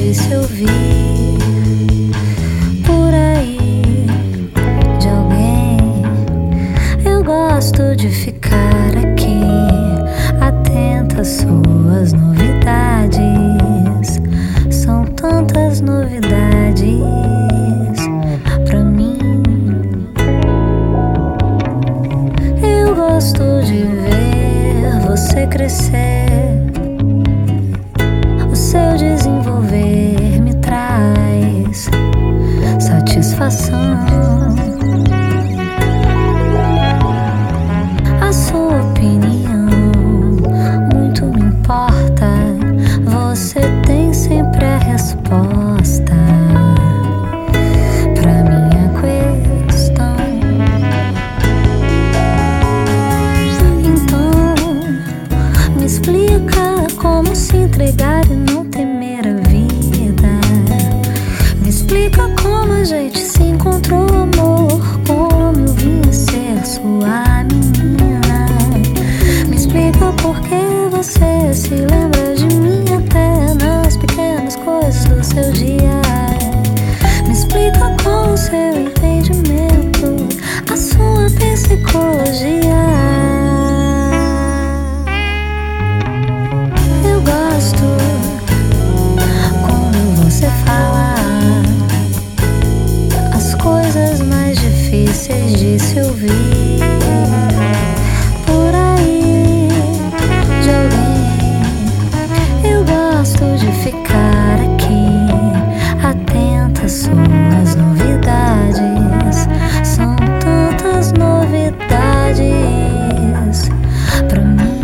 disse ouvir por aí de alguém. Eu gosto de ficar aqui, atenta às suas novidades. São tantas novidades pra mim. Eu gosto de ver você crescer. O seu desenvolver me traz satisfação. A sua opinião muito me importa. Você tem sempre a resposta pra minha questão. Então, me explica como se entregar e não temer a vida. Me explica como a gente se encontrou, amor. Como eu vim ser sua menina. Me explica por que você se lembra de mim até nas pequenas coisas do seu dia. Me explica com o seu entendimento, a sua psicologia. Eu gosto quando você fala as coisas mais difíceis de se ouvir por aí de alguém. Eu gosto de ficar aqui, atenta às suas novidades. São tantas novidades pra mim.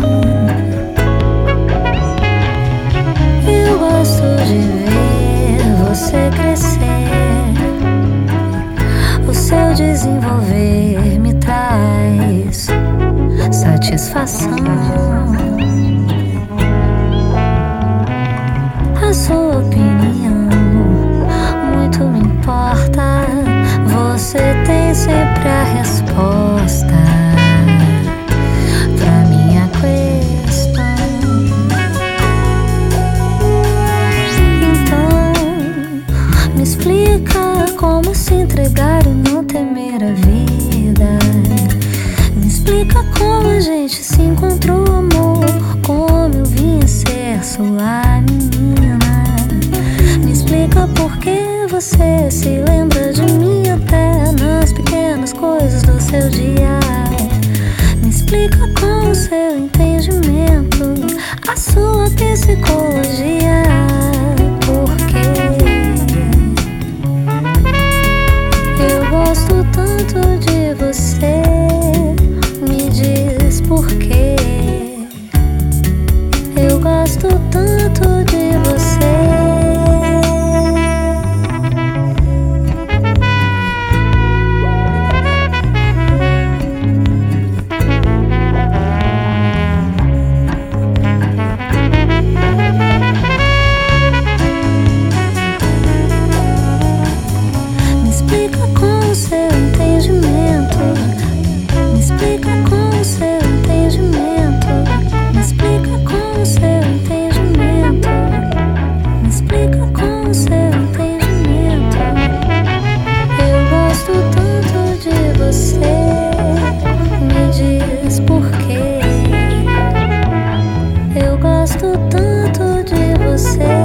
Eu gosto de ver você crescer. O seu desenvolver me traz satisfação. A sua opinião muito me importa. Você tem sempre a resposta pra minha questão. Então, me explica como se entregar e não temer a vida. Me explica como a gente se encontrou, amor. Como eu vim ser sua menina. Me explica por que você se lembra de mim até nas pequenas coisas do seu dia. Me explica com o seu entendimento, a sua psicologia. Porque eu gosto tanto de você. Me diz por quê. Eu gosto tanto de você. Me explica com o seu entendimento. Me explica com o seu entendimento. Me explica com o seu entendimento. Me explica com o seu entendimento. Eu gosto tanto de você. Me diz por quê. Eu gosto tanto de você.